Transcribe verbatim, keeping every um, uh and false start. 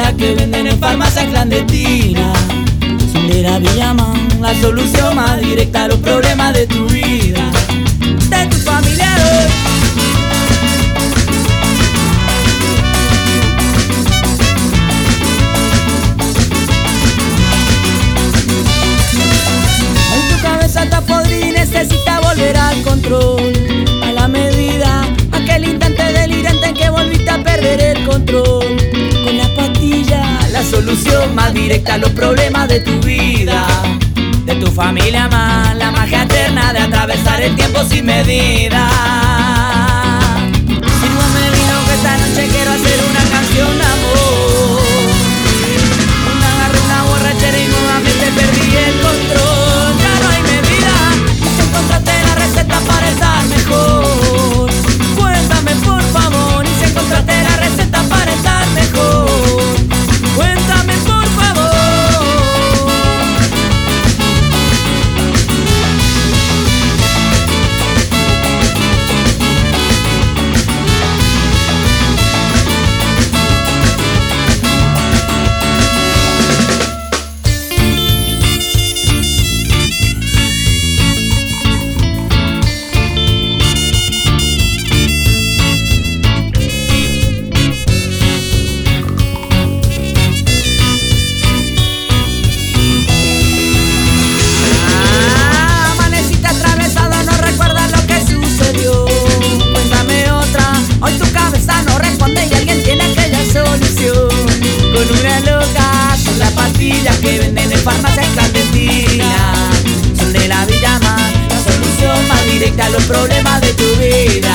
pastillas que venden en farmacias clandestinas. Sondera Villamán, la solución más directa a los problemas de tu vida, de tu familia hoy. En tu cabeza está podrida y necesita volver al control, a la medida, aquel instante delirante en que volviste a perder el control. Con la pastilla, la solución más directa a los problemas de tu vida, de tu familia más, la magia eterna de atravesar el tiempo sin medida. Sírvame vino que esta noche quiero hacer una canción de amor. Una agarré una borrachera y nuevamente perdí el control. Ya no hay medida, y si encontraste la receta para estar mejor, cuéntame por favor. Y si encontraste la receta para estar mejor, cuéntame por favor. Que venden en farmacias clandestinas. Sondera Villamán, la solución más directa a los problemas de tu vida.